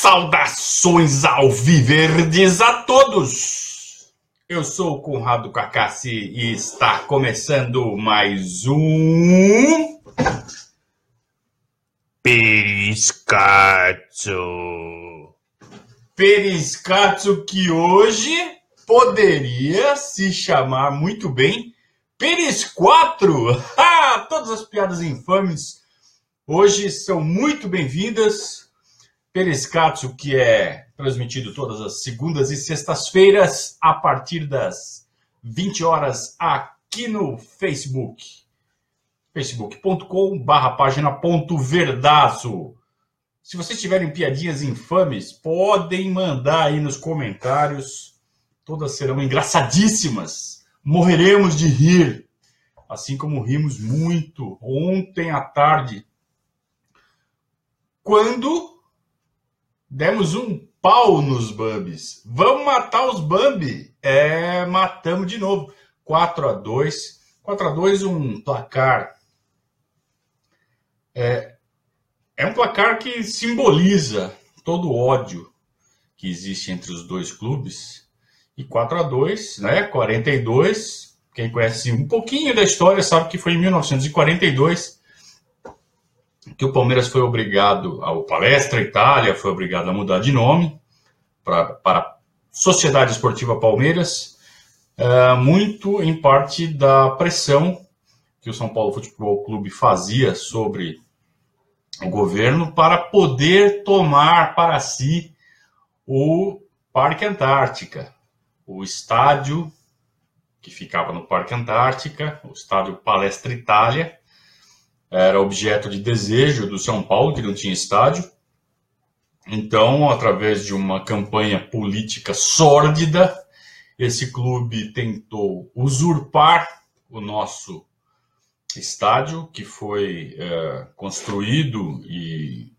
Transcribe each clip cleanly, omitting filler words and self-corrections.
Saudações alviverdes a todos! Eu sou o Conrado Cacassi e está começando mais um Periscatso. Periscatso que hoje poderia se chamar muito bem Peris4. Todas as piadas infames hoje são muito bem-vindas. Periscatso, que é transmitido todas as segundas e sextas-feiras a partir das 20 horas aqui no Facebook. facebook.com/página.verdazo. Se vocês tiverem piadinhas infames, podem mandar aí nos comentários. Todas serão engraçadíssimas. Morreremos de rir. Assim como rimos muito ontem à tarde, quando demos um pau nos Bambis. Vamos matar os Bambi? Matamos de novo. 4-2. 4-2, um placar. É um placar que simboliza todo o ódio que existe entre os dois clubes. E 4-2, né? 42. Quem conhece um pouquinho da história sabe que foi em 1942 que o Palmeiras foi obrigado, o Palestra Itália foi obrigado a mudar de nome para Sociedade Esportiva Palmeiras, muito em parte da pressão que o São Paulo Futebol Clube fazia sobre o governo para poder tomar para si o Parque Antártica, o estádio que ficava no Parque Antártica, o estádio Palestra Itália. Era objeto de desejo do São Paulo, que não tinha estádio. Então, através de uma campanha política sórdida, esse clube tentou usurpar o nosso estádio, que foi construído e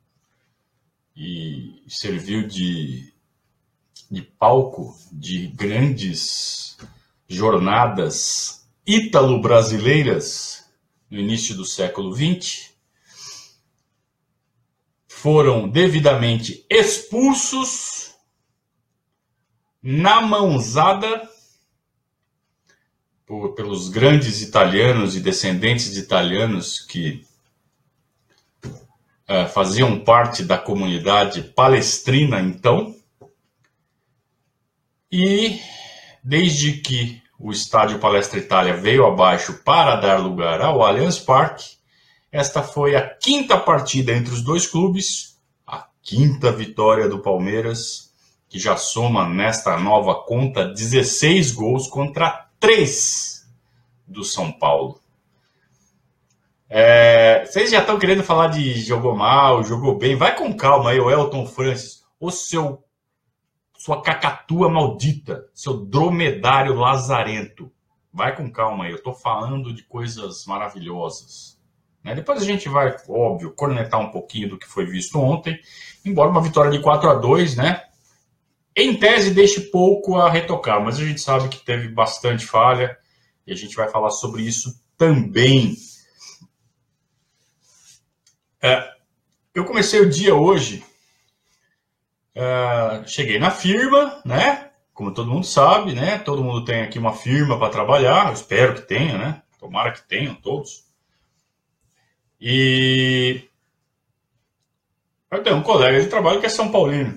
serviu de palco de grandes jornadas ítalo-brasileiras no início do século XX, foram devidamente expulsos na mãozada pelos grandes italianos e descendentes de italianos que faziam parte da comunidade palestrina, então. E desde que o estádio Palestra Itália veio abaixo para dar lugar ao Allianz Parque, esta foi a quinta partida entre os dois clubes, a quinta vitória do Palmeiras, que já soma nesta nova conta 16 gols contra 3 do São Paulo. Vocês já estão querendo falar de jogou mal, jogou bem? Vai com calma aí, o Elton Francis, sua cacatua maldita, seu dromedário lazarento. Vai com calma aí, eu tô falando de coisas maravilhosas. Depois a gente vai, óbvio, cornetar um pouquinho do que foi visto ontem, embora uma vitória de 4-2, né? Em tese, deixe pouco a retocar, mas a gente sabe que teve bastante falha e a gente vai falar sobre isso também. Eu comecei o dia hoje. Cheguei na firma, né? Como todo mundo sabe, né? Todo mundo tem aqui uma firma para trabalhar. Eu espero que tenha, né? Tomara que tenham todos. E eu tenho um colega de trabalho que é São Paulino.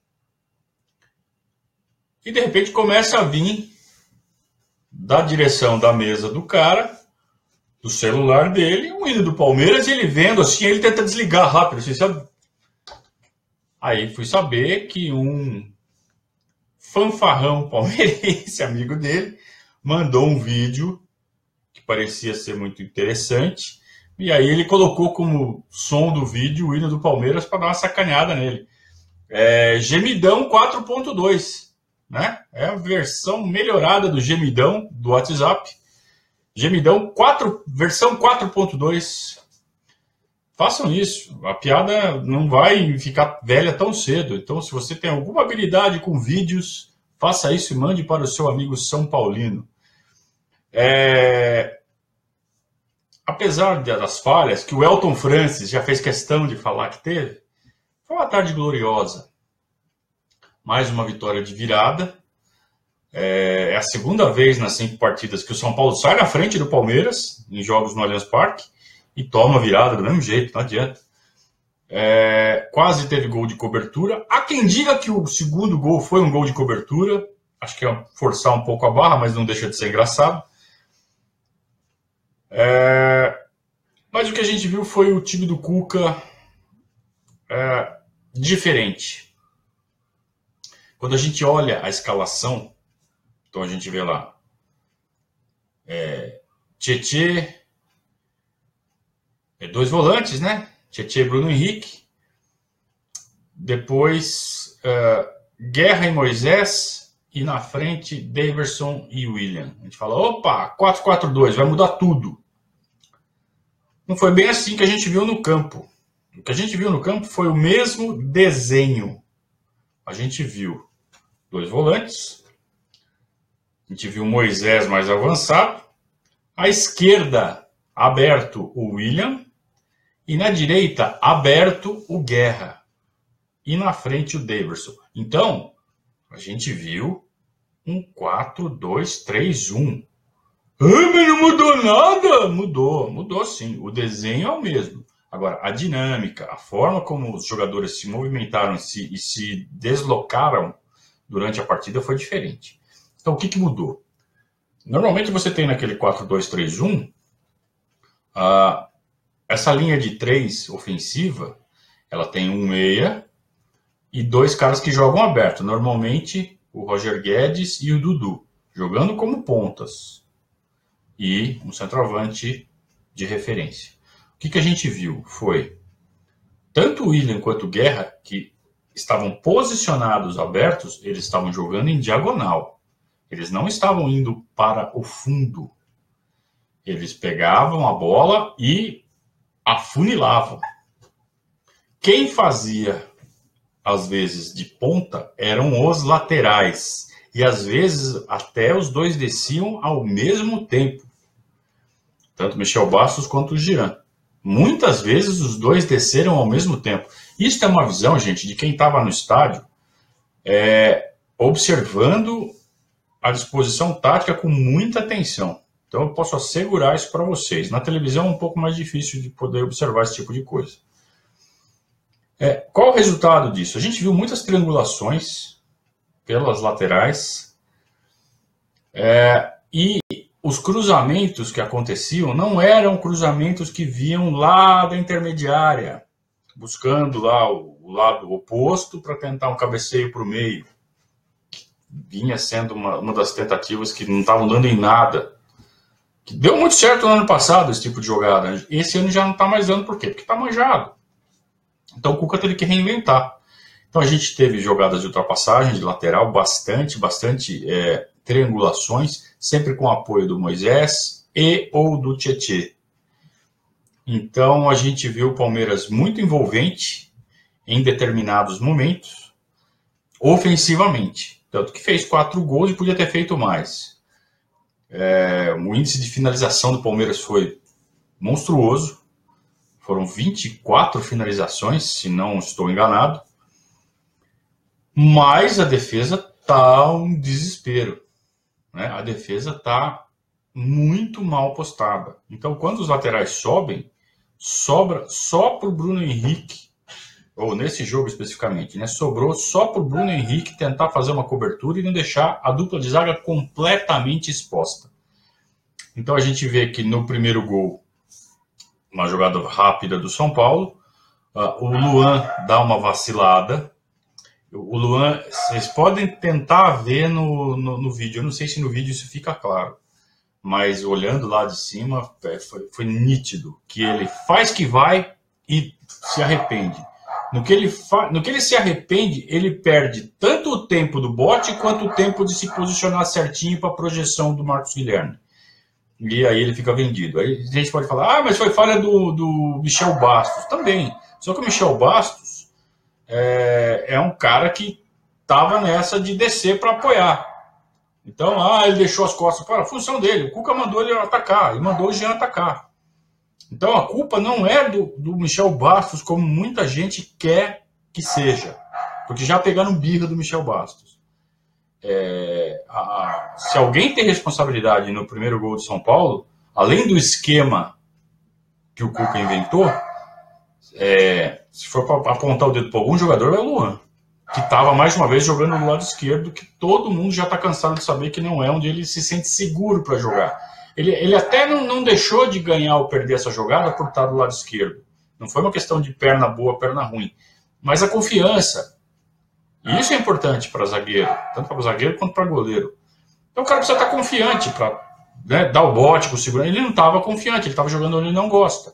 E de repente começa a vir da direção da mesa do cara, do celular dele, um hino do Palmeiras, e ele vendo assim, ele tenta desligar rápido, assim, sabe? Aí fui saber que um fanfarrão palmeirense, amigo dele, mandou um vídeo que parecia ser muito interessante. E aí ele colocou como som do vídeo o hino do Palmeiras para dar uma sacaneada nele. Gemidão 4.2, né? É a versão melhorada do Gemidão do WhatsApp. Gemidão 4, versão 4.2. Façam isso, a piada não vai ficar velha tão cedo. Então, se você tem alguma habilidade com vídeos, faça isso e mande para o seu amigo São Paulino. Apesar das falhas, que o Elton Francis já fez questão de falar que teve, foi uma tarde gloriosa. mais uma vitória de virada. É a segunda vez nas 5 partidas que o São Paulo sai na frente do Palmeiras, em jogos no Allianz Parque, e toma virada do mesmo jeito, não adianta. Quase teve gol de cobertura. Há quem diga que o segundo gol foi um gol de cobertura. Acho que é forçar um pouco a barra, mas não deixa de ser engraçado. Mas o que a gente viu foi o time do Cuca diferente. Quando a gente olha a escalação, então a gente vê lá Tietê, 2 volantes, né? Tietê e Bruno Henrique. Depois Guerra e Moisés. E na frente Daverson e William. A gente fala, opa, 4-4-2, vai mudar tudo. Não foi bem assim que a gente viu no campo. O que a gente viu no campo foi o mesmo desenho. A gente viu 2 volantes. A gente viu Moisés mais avançado. À esquerda, aberto o William. E na direita, aberto o Guerra. E na frente o Daverson. Então, a gente viu um 4-2-3-1. Mas não mudou nada? Mudou sim. O desenho é o mesmo. Agora, a dinâmica, a forma como os jogadores se movimentaram e se deslocaram durante a partida foi diferente. Então, o que mudou? Normalmente você tem naquele 4-2-3-1 essa linha de 3 ofensiva, ela tem um meia e 2 caras que jogam aberto. Normalmente o Roger Guedes e o Dudu, jogando como pontas. E um centroavante de referência. O que a gente viu foi tanto o William quanto o Guerra, que estavam posicionados abertos, eles estavam jogando em diagonal. Eles não estavam indo para o fundo. Eles pegavam a bola e afunilavam. Quem fazia, às vezes, de ponta, eram os laterais. E, às vezes, até os 2 desciam ao mesmo tempo. Tanto Michel Bastos quanto o Jean. Muitas vezes, os 2 desceram ao mesmo tempo. Isso é uma visão, gente, de quem estava no estádio, observando a disposição tática com muita atenção. Então, eu posso assegurar isso para vocês. Na televisão é um pouco mais difícil de poder observar esse tipo de coisa. Qual o resultado disso? A gente viu muitas triangulações pelas laterais e os cruzamentos que aconteciam não eram cruzamentos que vinham lá da intermediária, buscando lá o lado oposto para tentar um cabeceio para o meio. Vinha sendo uma das tentativas que não estavam dando em nada. Que deu muito certo no ano passado esse tipo de jogada. Esse ano já não está mais dando. Por quê? Porque está manjado. Então o Cuca teve que reinventar. Então a gente teve jogadas de ultrapassagem, de lateral, bastante triangulações, sempre com apoio do Moisés e ou do Tietê. Então a gente viu o Palmeiras muito envolvente em determinados momentos, ofensivamente. Tanto que fez 4 gols e podia ter feito mais. O índice de finalização do Palmeiras foi monstruoso. Foram 24 finalizações, se não estou enganado. Mas a defesa está um desespero. Né? A defesa está muito mal postada. Então, quando os laterais sobem, sobra só para o Bruno Henrique, ou nesse jogo especificamente, né? Sobrou só para o Bruno Henrique tentar fazer uma cobertura e não deixar a dupla de zaga completamente exposta. Então a gente vê que no primeiro gol, uma jogada rápida do São Paulo, o Luan dá uma vacilada. O Luan, vocês podem tentar ver no vídeo, eu não sei se no vídeo isso fica claro, mas olhando lá de cima, foi nítido que ele faz que vai e se arrepende. No que ele se arrepende, ele perde tanto o tempo do bote quanto o tempo de se posicionar certinho para a projeção do Marcos Guilherme. E aí ele fica vendido. Aí a gente pode falar, mas foi falha do Michel Bastos. Também. Só que o Michel Bastos é um cara que estava nessa de descer para apoiar. Então, ele deixou as costas para a função dele. O Cuca mandou ele atacar, e mandou o Jean atacar. Então, a culpa não é do Michel Bastos, como muita gente quer que seja. porque já pegaram birra do Michel Bastos. Se alguém tem responsabilidade no primeiro gol de São Paulo, além do esquema que o Cuca inventou, se for para apontar o dedo para algum jogador, é o Luan, que estava mais uma vez jogando do lado esquerdo, que todo mundo já está cansado de saber que não é onde ele se sente seguro para jogar. Ele até não deixou de ganhar ou perder essa jogada por estar do lado esquerdo. Não foi uma questão de perna boa, perna ruim, mas a confiança. E isso é importante para zagueiro, tanto para zagueiro quanto para goleiro. Então o cara precisa estar confiante para, né, dar o bote com o segurança. Ele não estava confiante, ele estava jogando onde ele não gosta.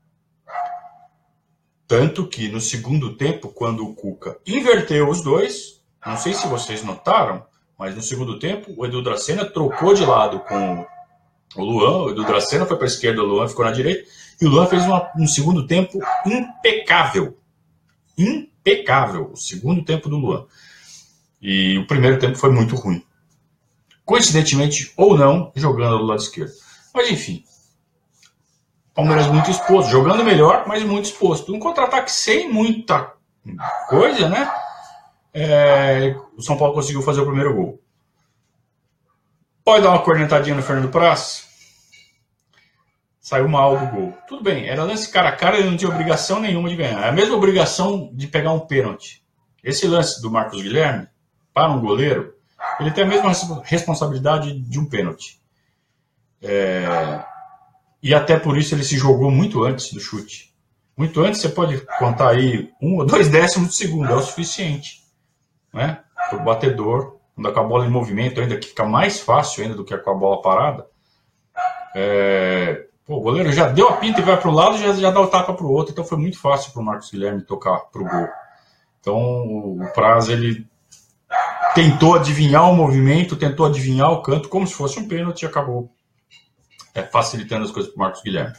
Tanto que no segundo tempo, quando o Cuca inverteu os dois, não sei se vocês notaram, mas no segundo tempo o Edu Dracena trocou de lado com o Luan. O Edu Dracena foi para a esquerda, o Luan ficou na direita, e o Luan fez um segundo tempo impecável. Impecável, o segundo tempo do Luan. E o primeiro tempo foi muito ruim. Coincidentemente ou não, jogando do lado esquerdo. Mas enfim, Palmeiras muito exposto, jogando melhor, mas muito exposto. Um contra-ataque sem muita coisa, né? O São Paulo conseguiu fazer o primeiro gol. Pode dar uma cornetadinha no Fernando Praz? Saiu mal do gol. Tudo bem, era lance cara a cara, ele não tinha obrigação nenhuma de ganhar. É a mesma obrigação de pegar um pênalti. Esse lance do Marcos Guilherme, para um goleiro, ele tem a mesma responsabilidade de um pênalti. E até por isso ele se jogou muito antes do chute. Muito antes, você pode contar aí 1 ou 2 décimos de segundo, é o suficiente, né? Para o batedor, quando com a bola em movimento, ainda que fica mais fácil ainda do que com a bola parada. O goleiro já deu a pinta e vai para um lado, já dá o tapa para o outro. Então foi muito fácil para o Marcos Guilherme tocar para o gol. Então o Praz, ele tentou adivinhar o movimento, tentou adivinhar o canto, como se fosse um pênalti, e acabou facilitando as coisas para o Marcos Guilherme.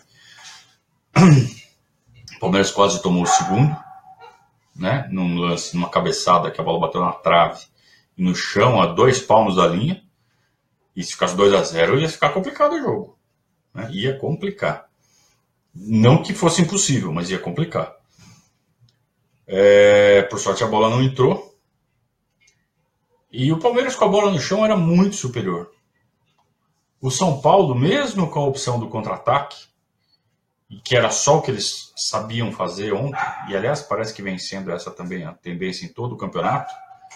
O Palmeiras quase tomou o segundo, né? Num lance, numa cabeçada que a bola bateu na trave e no chão, a 2 palmos da linha. E se ficasse 2-0, ia ficar complicado o jogo. Né? Ia complicar. Não que fosse impossível, mas ia complicar. Por sorte, a bola não entrou. E o Palmeiras com a bola no chão era muito superior. O São Paulo, mesmo com a opção do contra-ataque, que era só o que eles sabiam fazer ontem, e aliás parece que vem sendo essa também a tendência em todo o campeonato,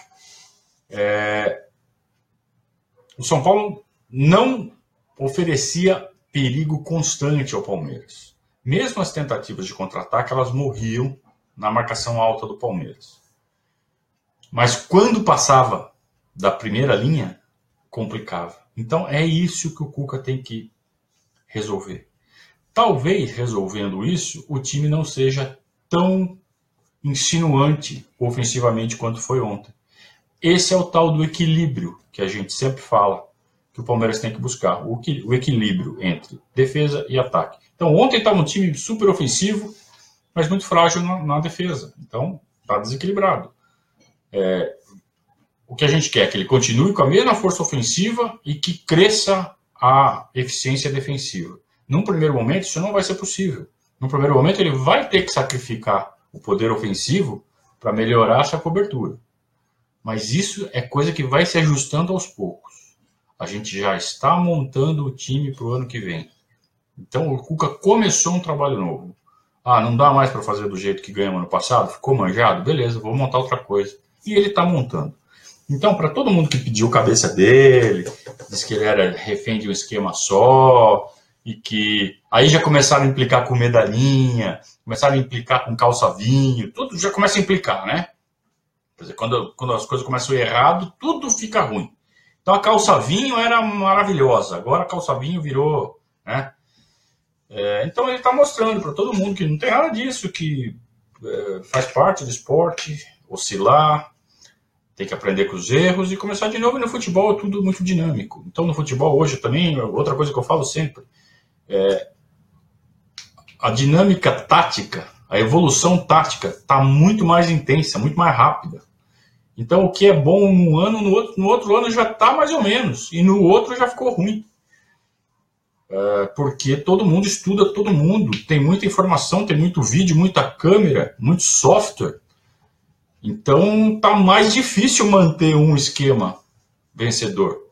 o São Paulo não oferecia perigo constante ao Palmeiras. Mesmo as tentativas de contra-ataque, elas morriam na marcação alta do Palmeiras. Mas quando passava da primeira linha, complicava. Então é isso que o Cuca tem que resolver. Talvez resolvendo isso, o time não seja tão insinuante ofensivamente quanto foi ontem. Esse é o tal do equilíbrio que a gente sempre fala que o Palmeiras tem que buscar. O equilíbrio entre defesa e ataque. Então ontem estava um time super ofensivo, mas muito frágil na defesa. Então está desequilibrado. O que a gente quer é que ele continue com a mesma força ofensiva e que cresça a eficiência defensiva. Num primeiro momento, isso não vai ser possível. No primeiro momento, ele vai ter que sacrificar o poder ofensivo para melhorar essa cobertura. Mas isso é coisa que vai se ajustando aos poucos. A gente já está montando o time para o ano que vem. Então, o Cuca começou um trabalho novo. Não dá mais para fazer do jeito que ganhamos ano passado? Ficou manjado? Beleza, vou montar outra coisa. E ele está montando. Então, para todo mundo que pediu cabeça dele, disse que ele era refém de um esquema só, e que aí já começaram a implicar com medalhinha, começaram a implicar com calça-vinho, tudo já começa a implicar, né? Quer dizer, quando as coisas começam errado, tudo fica ruim. Então a calça-vinho era maravilhosa, agora a calça-vinho virou, né? Então ele está mostrando para todo mundo que não tem nada disso, que faz parte do esporte, oscilar, tem que aprender com os erros e começar de novo. E no futebol é tudo muito dinâmico. Então no futebol hoje também, outra coisa que eu falo sempre, a dinâmica tática, a evolução tática está muito mais intensa, muito mais rápida. Então o que é bom num ano, no outro ano já está mais ou menos, e no outro já ficou ruim. Porque todo mundo estuda todo mundo, tem muita informação, tem muito vídeo, muita câmera, muito software. Então tá mais difícil manter um esquema vencedor.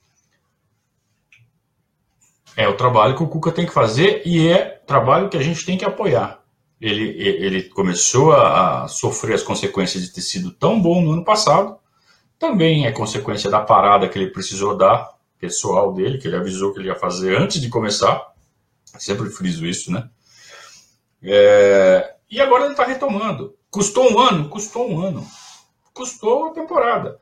É o trabalho que o Cuca tem que fazer e é trabalho que a gente tem que apoiar. Ele começou a sofrer as consequências de ter sido tão bom no ano passado. Também é consequência da parada que ele precisou dar, pessoal dele, que ele avisou que ele ia fazer antes de começar. Sempre friso isso, né? E agora ele está retomando. Custou um ano? Custou um ano. Custou a temporada.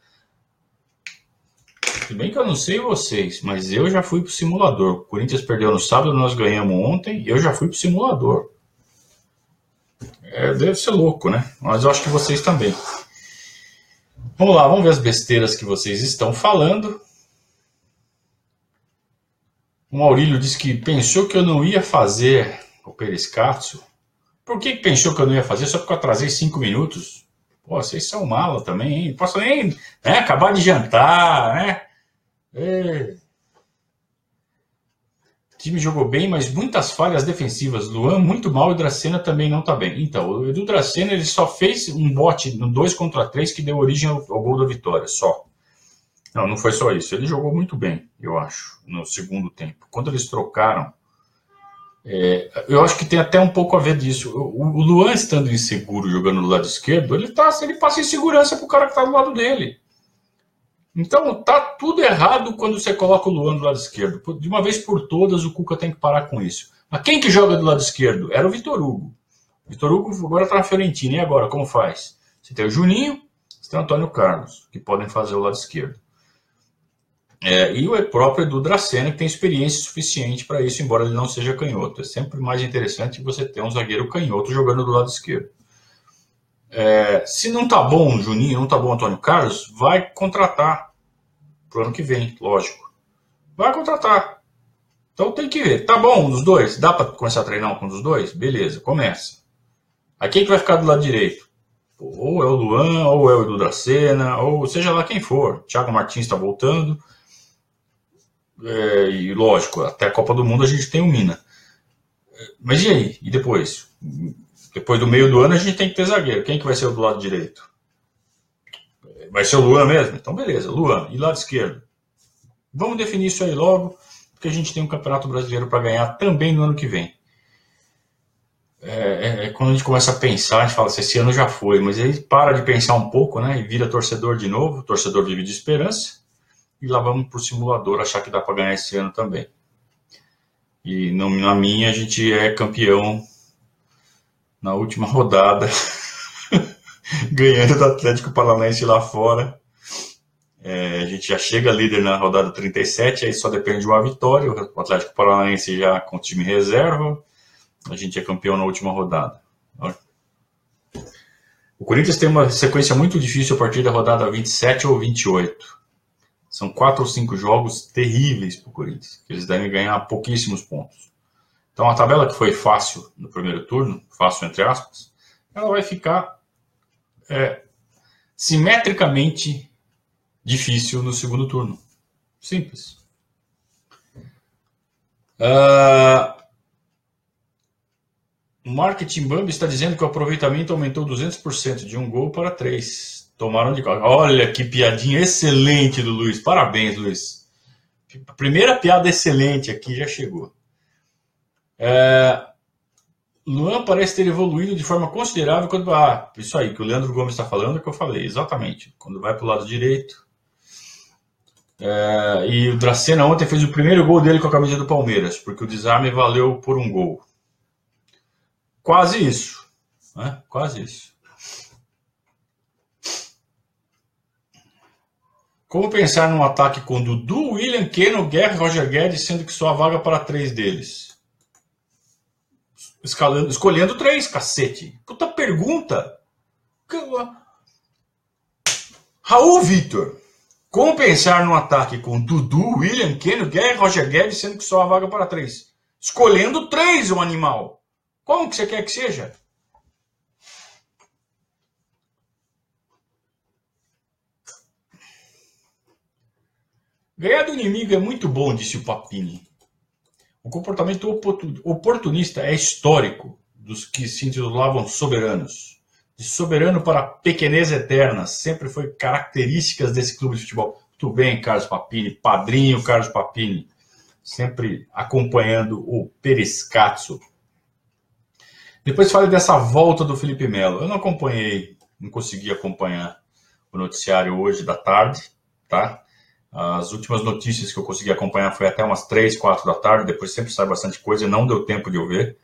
Se bem que eu não sei vocês, mas eu já fui pro simulador. O Corinthians perdeu no sábado, nós ganhamos ontem, e eu já fui pro simulador. Deve ser louco, né? Mas eu acho que vocês também. Vamos lá, vamos ver as besteiras que vocês estão falando. O Maurílio disse que pensou que eu não ia fazer o Periscatso. Por que pensou que eu não ia fazer? Só porque eu atrasei 5 minutos? Pô, vocês são mala também, hein? Não posso nem acabar de jantar, né? O time jogou bem, mas muitas falhas defensivas. Luan muito mal e o Dracena também não está bem. Então, o Edu Dracena ele só fez um bote no 2 contra 3 que deu origem ao gol da vitória, só. Não foi só isso. Ele jogou muito bem, eu acho, no segundo tempo. Quando eles trocaram, eu acho que tem até um pouco a ver disso. O Luan estando inseguro jogando do lado esquerdo, ele passa insegurança pro cara que está do lado dele. Então tá tudo errado quando você coloca o Luan do lado esquerdo. De uma vez por todas o Cuca tem que parar com isso. Mas quem que joga do lado esquerdo? Era o Vitor Hugo. O Vitor Hugo agora está na Fiorentina. E agora, como faz? Você tem o Juninho, você tem o Antônio Carlos, que podem fazer o lado esquerdo. E o próprio Edu Dracena, que tem experiência suficiente para isso, embora ele não seja canhoto. É sempre mais interessante você ter um zagueiro canhoto jogando do lado esquerdo. Se não tá bom o Juninho, não tá bom o Antônio Carlos, vai contratar pro ano que vem, lógico. Vai contratar. Então tem que ver. Tá bom um dos dois? Dá para começar a treinar com um dos dois? Beleza, começa. Aí quem que vai ficar do lado direito? Ou é o Luan, ou é o Edu Dracena, ou seja lá quem for. Thiago Martins está voltando. E lógico, até a Copa do Mundo a gente tem o Mina. Mas e aí? E depois? Depois do meio do ano a gente tem que ter zagueiro. Quem que vai ser o do lado direito? Vai ser o Luan mesmo? Então beleza, Luan. E lado esquerdo? Vamos definir isso aí logo, porque a gente tem um Campeonato Brasileiro para ganhar também no ano que vem. Quando a gente começa a pensar, a gente fala assim, esse ano já foi, mas aí para de pensar um pouco, né? E vira torcedor de novo, torcedor vive de esperança, e lá vamos pro simulador achar que dá para ganhar esse ano também. E na minha a gente é campeão na última rodada, ganhando do Atlético Paranaense lá fora. A gente já chega líder na rodada 37, aí só depende de uma vitória. O Atlético Paranaense já com o time reserva. A gente é campeão na última rodada. O Corinthians tem uma sequência muito difícil a partir da rodada 27 ou 28. São 4 ou 5 jogos terríveis para o Corinthians, que eles devem ganhar pouquíssimos pontos. Então a tabela que foi fácil no primeiro turno, fácil entre aspas, ela vai ficar simetricamente difícil no segundo turno. Simples. O Marketing Bambi está dizendo que o aproveitamento aumentou 200% de 1 gol para 3. Tomaram de calma. Olha que piadinha excelente do Luiz. Parabéns, Luiz. A primeira piada excelente aqui já chegou. Luan parece ter evoluído de forma considerável quando... isso aí que o Leandro Gomes está falando é o que eu falei, exatamente. Quando vai para o lado direito. E o Dracena ontem fez o primeiro gol dele com a camisa do Palmeiras, porque o desarme valeu por 1 gol. Quase isso. Né? Quase isso. Como pensar num ataque com Dudu, William, Keno, Guerra e Roger Guedes, sendo que só há vaga para 3 deles? Escolhendo 3, cacete. Puta pergunta. Raul Vitor. Como pensar num ataque com Dudu, William, Keno, Guerra e Roger Guedes, sendo que só há vaga para 3? Escolhendo 3, um animal. Como que você quer que seja? Ganhar do inimigo é muito bom, disse o Papini. O comportamento oportunista é histórico dos que se intitulavam soberanos. de soberano para pequenez eterna, sempre foi características desse clube de futebol. Muito bem, Carlos Papini, padrinho Carlos Papini, sempre acompanhando o Periscatso. Depois fale dessa volta do Felipe Melo. Eu não acompanhei, não consegui acompanhar o noticiário hoje da tarde, tá? As últimas notícias que eu consegui acompanhar foi até umas 3, 4 da tarde, depois sempre sai bastante coisa e não deu tempo de eu ver.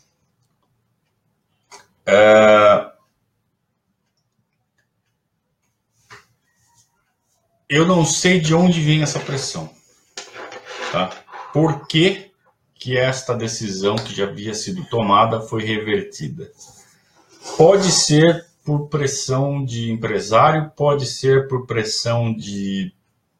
Eu não sei de onde vem essa pressão, tá? Por que esta decisão que já havia sido tomada foi revertida? Pode ser por pressão de empresário, pode ser por pressão de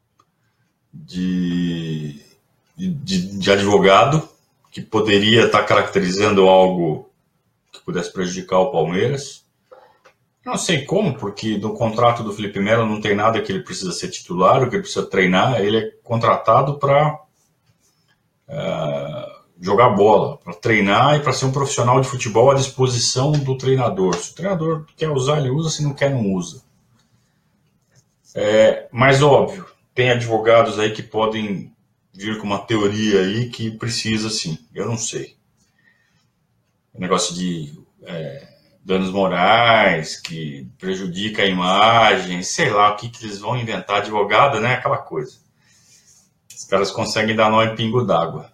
advogado, que poderia estar caracterizando algo que pudesse prejudicar o Palmeiras. Não sei como, porque no contrato do Felipe Melo não tem nada que ele precisa ser titular, o que ele precisa treinar, ele é contratado para jogar bola, para treinar e para ser um profissional de futebol à disposição do treinador. Se o treinador quer usar, ele usa, se não quer, não usa. Mas óbvio, tem advogados aí que podem vir com uma teoria aí que precisa sim, eu não sei. O negócio de danos morais, que prejudica a imagem, sei lá o que eles vão inventar, advogado, né? Aquela coisa. Os caras conseguem dar nó em pingo d'água.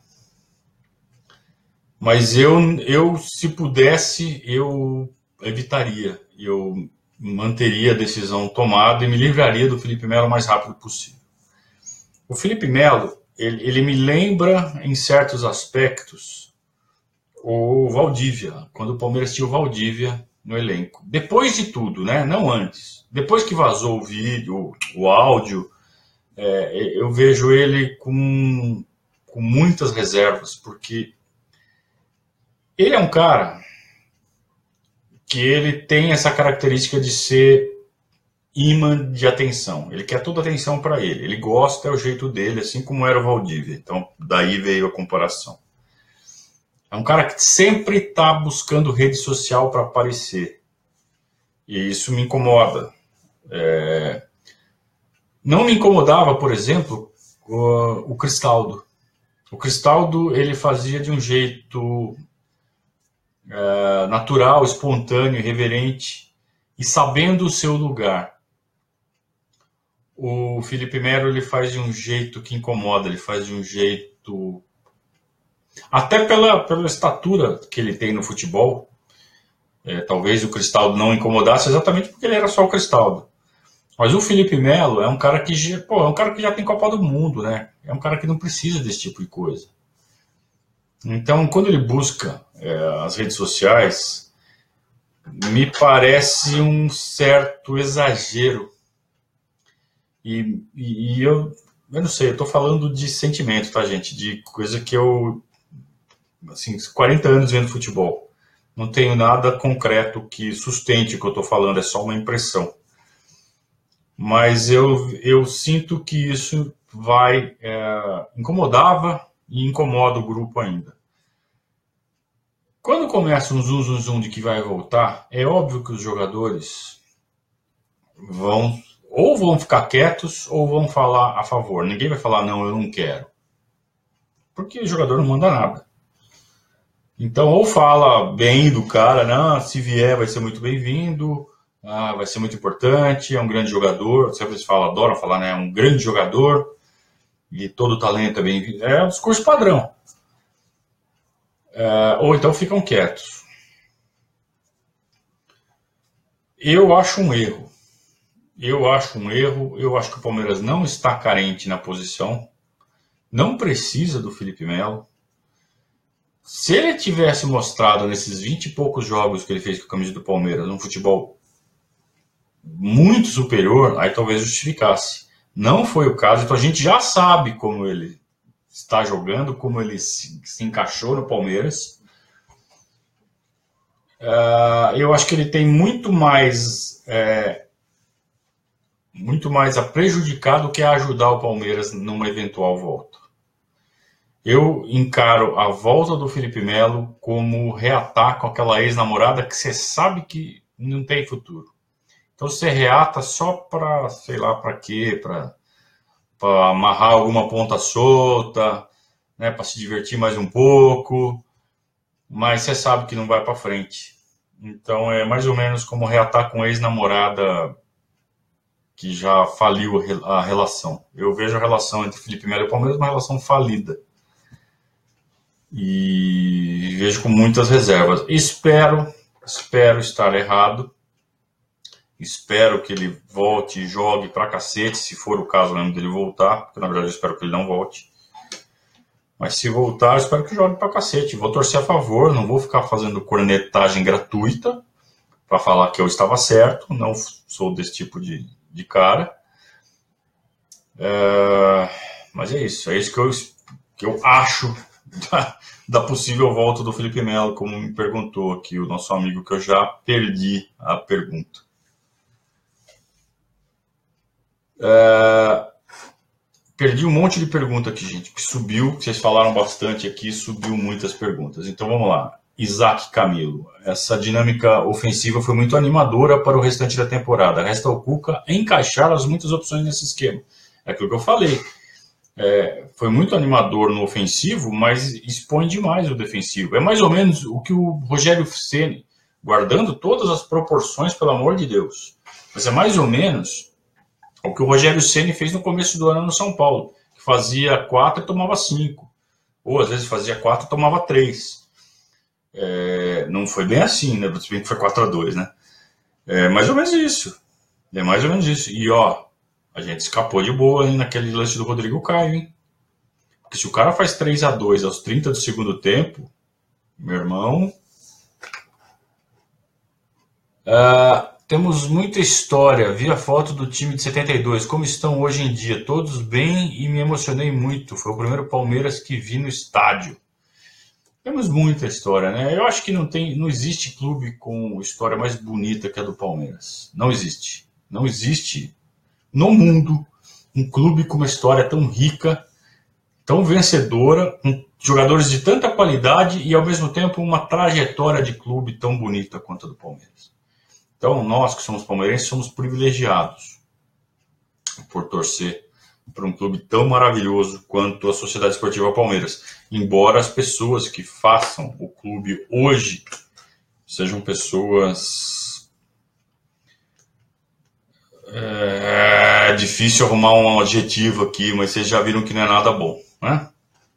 Mas eu, se pudesse, eu evitaria. Eu manteria a decisão tomada e me livraria do Felipe Melo o mais rápido possível. O Felipe Melo, ele me lembra, em certos aspectos, o Valdívia, quando o Palmeiras tinha o Valdívia no elenco. Depois de tudo, né? Não antes. Depois que vazou o vídeo, o áudio, eu vejo ele com muitas reservas, porque ele é um cara que ele tem essa característica de ser imã de atenção. Ele quer toda a atenção para ele. Ele gosta, é o jeito dele, assim como era o Valdívia. Então, daí veio a comparação. É um cara que sempre está buscando rede social para aparecer. E isso me incomoda. Não me incomodava, por exemplo, o Cristaldo. O Cristaldo, ele fazia de um jeito natural, espontâneo, irreverente e sabendo o seu lugar. O Felipe Melo, ele faz de um jeito que incomoda, ele faz de um jeito... Até pela estatura que ele tem no futebol, talvez o Cristaldo não incomodasse exatamente porque ele era só o Cristaldo. Mas o Felipe Melo é um cara que já tem Copa do Mundo, né? É um cara que não precisa desse tipo de coisa. Então, quando ele busca as redes sociais, me parece um certo exagero. E eu não sei, eu estou falando de sentimento, tá, gente? De coisa que eu, assim, 40 anos vendo futebol. Não tenho nada concreto que sustente o que eu estou falando, é só uma impressão. Mas eu sinto que isso incomodava e incomoda o grupo ainda. Quando começa um zum de que vai voltar, é óbvio que os jogadores vão ficar quietos ou vão falar a favor. Ninguém vai falar, não, eu não quero. Porque o jogador não manda nada. Então, ou fala bem do cara, não, se vier vai ser muito bem-vindo, vai ser muito importante, é um grande jogador. Sempre eles adoram falar, né? É um grande jogador e todo talento é bem-vindo. É o discurso padrão. Ou então ficam quietos. Eu acho um erro. Eu acho que o Palmeiras não está carente na posição, não precisa do Felipe Melo. Se ele tivesse mostrado nesses 20 e poucos jogos que ele fez com a camisa do Palmeiras um futebol muito superior, aí talvez justificasse. Não foi o caso, então a gente já sabe como ele está jogando, como ele se encaixou no Palmeiras. Eu acho que ele tem muito mais a prejudicar do que a ajudar o Palmeiras numa eventual volta. Eu encaro a volta do Felipe Melo como reatar com aquela ex-namorada que você sabe que não tem futuro. Então você reata só para, sei lá, para quê, para amarrar alguma ponta solta, né, para se divertir mais um pouco, mas você sabe que não vai para frente. Então é mais ou menos como reatar com ex-namorada que já faliu a relação. Eu vejo a relação entre Felipe Melo e Palmeiras uma relação falida. E vejo com muitas reservas. Espero estar errado. Espero que ele volte e jogue pra cacete, se for o caso mesmo dele voltar, porque na verdade eu espero que ele não volte. Mas se voltar, eu espero que jogue pra cacete. Vou torcer a favor, não vou ficar fazendo cornetagem gratuita para falar que eu estava certo, não sou desse tipo de cara. Mas é isso que eu acho da possível volta do Felipe Melo, como me perguntou aqui o nosso amigo, que eu já perdi a pergunta. Perdi um monte de pergunta aqui, gente, que subiu, que vocês falaram bastante aqui, subiu muitas perguntas. Então vamos lá. Isaac Camilo, essa dinâmica ofensiva foi muito animadora para o restante da temporada. Resta ao Cuca encaixar as muitas opções nesse esquema. É aquilo que eu falei. Foi muito animador no ofensivo, mas expõe demais o defensivo. É mais ou menos o que o Rogério Ceni, guardando todas as proporções, pelo amor de Deus, mas é mais ou menos o que o Rogério Ceni fez no começo do ano no São Paulo, que fazia 4 e tomava 5, ou às vezes fazia 4 e tomava 3. Não foi bem assim, né? Se bem que foi 4-2, né? É mais ou menos isso. E ó, a gente escapou de boa, hein, naquele lance do Rodrigo Caio, hein? Porque se o cara faz 3-2 aos 30 do segundo tempo, meu irmão... Temos muita história. Vi a foto do time de 72. Como estão hoje em dia? Todos bem e me emocionei muito. Foi o primeiro Palmeiras que vi no estádio. Temos muita história, né? Eu acho que não existe clube com história mais bonita que a do Palmeiras. Não existe. Não existe no mundo um clube com uma história tão rica, tão vencedora, com jogadores de tanta qualidade e ao mesmo tempo uma trajetória de clube tão bonita quanto a do Palmeiras. Então, nós que somos palmeirenses somos privilegiados por torcer para um clube tão maravilhoso quanto a Sociedade Esportiva Palmeiras. Embora as pessoas que façam o clube hoje sejam pessoas... É difícil arrumar um adjetivo aqui, mas vocês já viram que não é nada bom, né?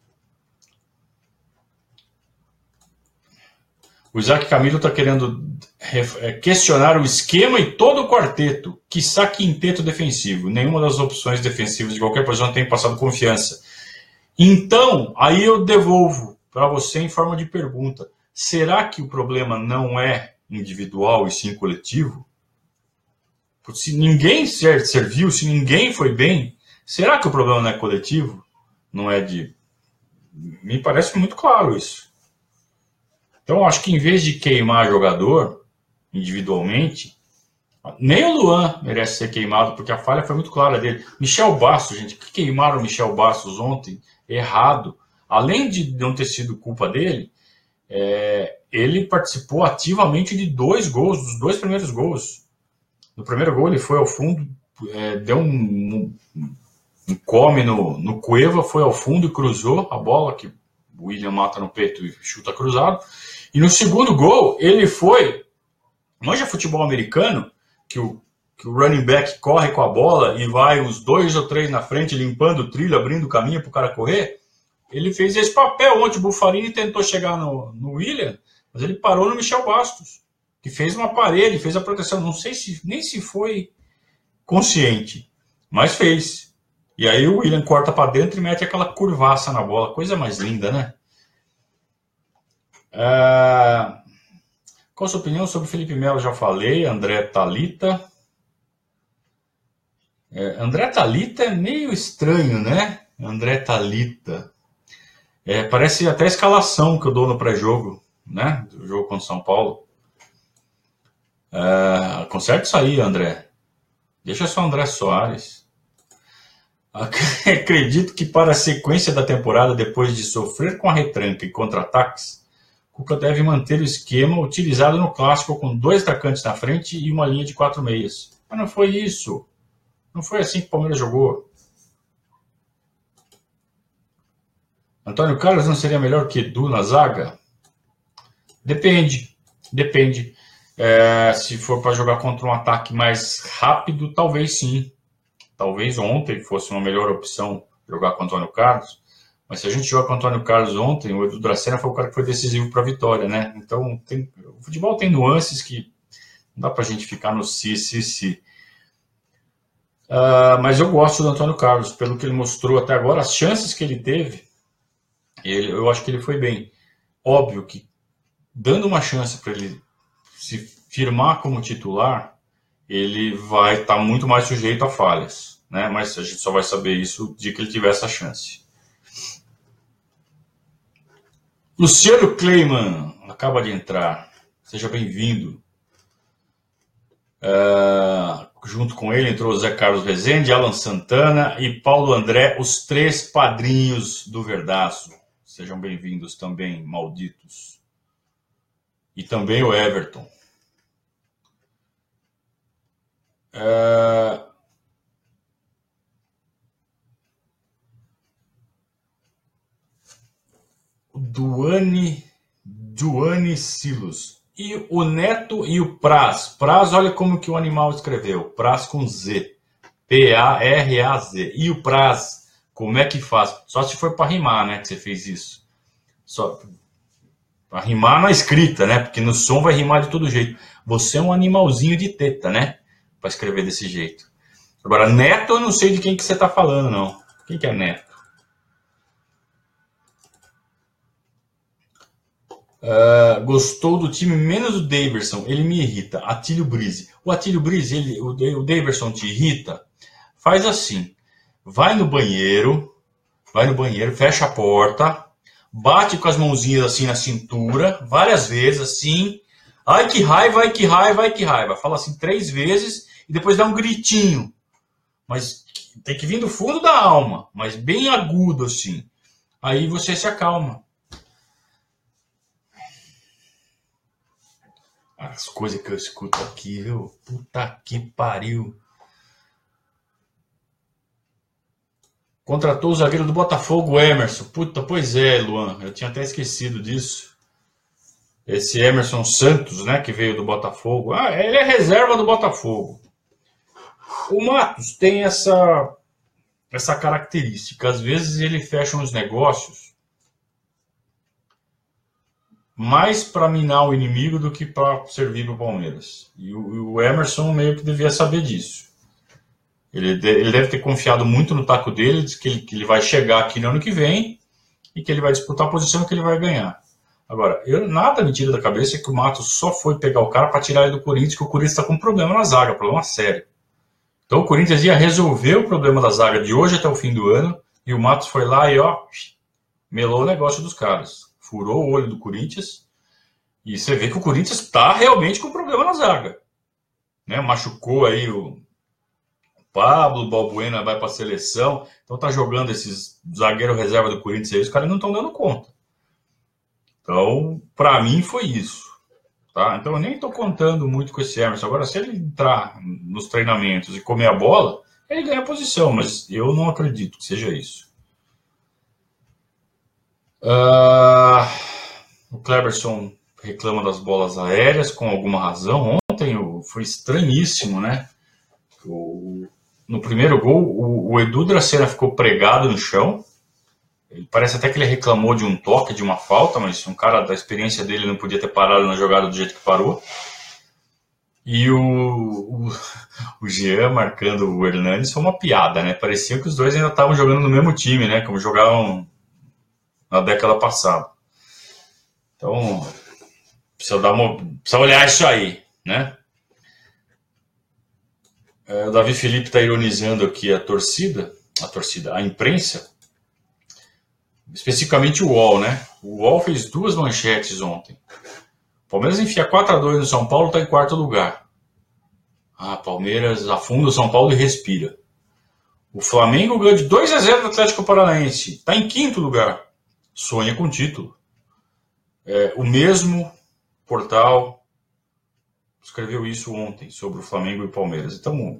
O Isaac Camilo está querendo questionar o esquema e todo o quarteto, quiçá quinteto defensivo. Nenhuma das opções defensivas de qualquer posição tem passado confiança. Então, aí eu devolvo para você em forma de pergunta. Será que o problema não é individual e sim coletivo? Porque se ninguém serviu, se ninguém foi bem, será que o problema não é coletivo? Não é de... Me parece muito claro isso. Então, acho que em vez de queimar jogador individualmente, nem o Luan merece ser queimado, porque a falha foi muito clara dele. Michel Bastos, gente, que queimaram o Michel Bastos ontem, errado. Além de não ter sido culpa dele, ele participou ativamente de 2 gols, dos 2 primeiros gols. No primeiro gol ele foi ao fundo, deu um come no Cueva, foi ao fundo e cruzou a bola, que o William mata no peito e chuta cruzado. E no segundo gol, ele foi... Manja futebol americano, que o running back corre com a bola e vai uns 2 ou 3 na frente, limpando o trilho, abrindo o caminho para o cara correr. Ele fez esse papel ontem. O Buffarini tentou chegar no William, mas ele parou no Michel Bastos, que fez uma parede, fez a proteção. Não sei nem se foi consciente, mas fez. E aí o William corta para dentro e mete aquela curvaça na bola. Coisa mais linda, né? Qual a sua opinião sobre Felipe Melo? Já falei. André Thalita. André Thalita é meio estranho, né? André Thalita. Parece até a escalação que eu dou no pré-jogo, né? Do jogo contra o São Paulo. Conserta isso aí, André. Deixa só André Soares. Acredito que para a sequência da temporada, depois de sofrer com a retranca e contra-ataques, Cuca deve manter o esquema utilizado no Clássico com 2 atacantes na frente e uma linha de 4 meias. Mas não foi isso. Não foi assim que o Palmeiras jogou. Antônio Carlos não seria melhor que Edu na zaga? Depende. Se for para jogar contra um ataque mais rápido, talvez sim. Talvez ontem fosse uma melhor opção jogar com o Antônio Carlos. Mas se a gente joga com o Antônio Carlos ontem, o Edu Dracena foi o cara que foi decisivo para a vitória, né? Então, o futebol tem nuances que não dá para a gente ficar no si. Mas eu gosto do Antônio Carlos, pelo que ele mostrou até agora, as chances que ele teve, eu acho que ele foi bem. Óbvio que, dando uma chance para ele se firmar como titular, ele vai estar muito mais sujeito a falhas, né? Mas a gente só vai saber isso de que ele tiver essa chance. Luciano Kleiman acaba de entrar. Seja bem-vindo. Junto com ele entrou Zé Carlos Rezende, Alan Santana e Paulo André, os 3 padrinhos do Verdaço. Sejam bem-vindos também, malditos. E também o Everton. Duane Silos. E o Neto e o Praz. Praz, olha como que o animal escreveu. Praz com Z. P-A-R-A-Z. E o Praz, como é que faz? Só se for para rimar, né, que você fez isso. Só para rimar na escrita, né? Porque no som vai rimar de todo jeito. Você é um animalzinho de teta, né? Para escrever desse jeito. Agora, Neto, eu não sei de quem que você está falando, não. Quem que é Neto? Gostou do time menos do Daverson. Ele me irrita. Atílio Brise. O Atílio Brise, o Daverson te irrita? Faz assim. Vai no banheiro, fecha a porta, bate com as mãozinhas assim na cintura, várias vezes assim. Ai que raiva, ai que raiva, ai que raiva. Fala assim 3 vezes e depois dá um gritinho. Mas tem que vir do fundo da alma, mas bem agudo assim. Aí você se acalma. As coisas que eu escuto aqui, viu? Puta que pariu. Contratou o zagueiro do Botafogo, Emerson. Puta, pois é, Luan. Eu tinha até esquecido disso. Esse Emerson Santos, né, que veio do Botafogo. Ele é reserva do Botafogo. O Matos tem essa característica. Às vezes ele fecha uns negócios mais para minar o inimigo do que para servir para o Palmeiras. E o Emerson meio que devia saber disso. Ele deve ter confiado muito no taco dele, diz que ele vai chegar aqui no ano que vem e que ele vai disputar a posição que ele vai ganhar. Agora, nada me tira da cabeça que o Matos só foi pegar o cara para tirar ele do Corinthians, que o Corinthians está com um problema na zaga, problema sério. Então o Corinthians ia resolver o problema da zaga de hoje até o fim do ano, e o Matos foi lá e melou o negócio dos caras. Furou o olho do Corinthians, e você vê que o Corinthians está realmente com problema na zaga. Né? Machucou aí o Pablo, o Balbuena vai para a seleção, então tá jogando esses zagueiros reserva do Corinthians aí, os caras não estão dando conta. Então, para mim foi isso. Tá? Então eu nem estou contando muito com esse Emerson. Agora, se ele entrar nos treinamentos e comer a bola, ele ganha a posição, mas eu não acredito que seja isso. O Cleberson reclama das bolas aéreas com alguma razão. Ontem foi estranhíssimo, né? No primeiro gol, o Edu Dracena ficou pregado no chão. Parece até que ele reclamou de um toque, de uma falta, mas um cara da experiência dele não podia ter parado na jogada do jeito que parou. E o Jean marcando o Hernanes foi uma piada, né? Parecia que os dois ainda estavam jogando no mesmo time, né? Como jogavam na década passada. Então, precisa olhar isso aí, né? O Davi Felipe está ironizando aqui a imprensa. Especificamente o UOL, né? O UOL fez 2 manchetes ontem. Palmeiras enfia 4-2 no São Paulo, está em 4º lugar. Palmeiras afunda o São Paulo e respira. O Flamengo ganhou de 2-0 do Atlético Paranaense, está em 5º lugar. Sonha com título. O mesmo portal escreveu isso ontem sobre o Flamengo e o Palmeiras. Então,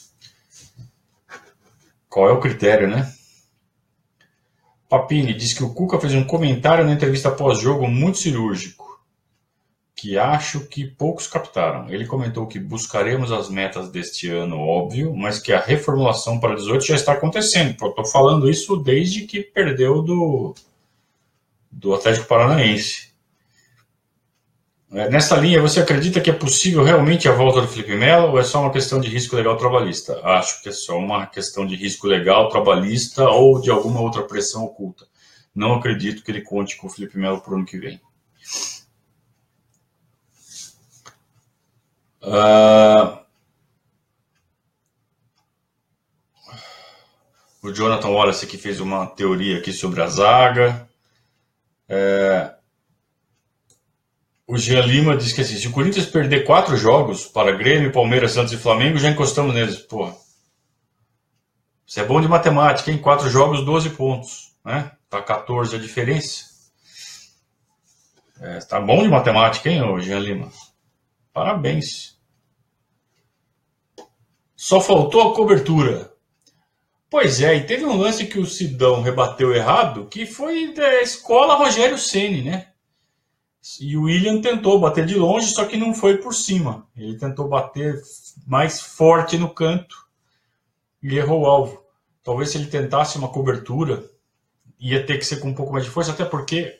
qual é o critério, né? Papini diz que o Cuca fez um comentário na entrevista pós-jogo muito cirúrgico, que acho que poucos captaram. Ele comentou que buscaremos as metas deste ano, óbvio, mas que a reformulação para 18 já está acontecendo. Eu estou falando isso desde que perdeu do Atlético Paranaense. Nessa linha, você acredita que é possível realmente a volta do Felipe Melo ou é só uma questão de risco legal trabalhista? Acho que é só uma questão de risco legal trabalhista ou de alguma outra pressão oculta. Não acredito que ele conte com o Felipe Melo para o ano que vem. O Jonathan Wallace aqui fez uma teoria aqui sobre a zaga. O Jean Lima diz que assim, se o Corinthians perder 4 jogos para Grêmio, Palmeiras, Santos e Flamengo, já encostamos neles. Pô, você é bom de matemática, hein? 4 jogos, 12 pontos, né? Tá 14 a diferença. Tá bom de matemática, hein, Jean Lima? Parabéns. Só faltou a cobertura. Pois é, e teve um lance que o Sidão rebateu errado, que foi da escola Rogério Ceni, né? E o William tentou bater de longe, só que não foi por cima. Ele tentou bater mais forte no canto e errou o alvo. Talvez se ele tentasse uma cobertura, ia ter que ser com um pouco mais de força, até porque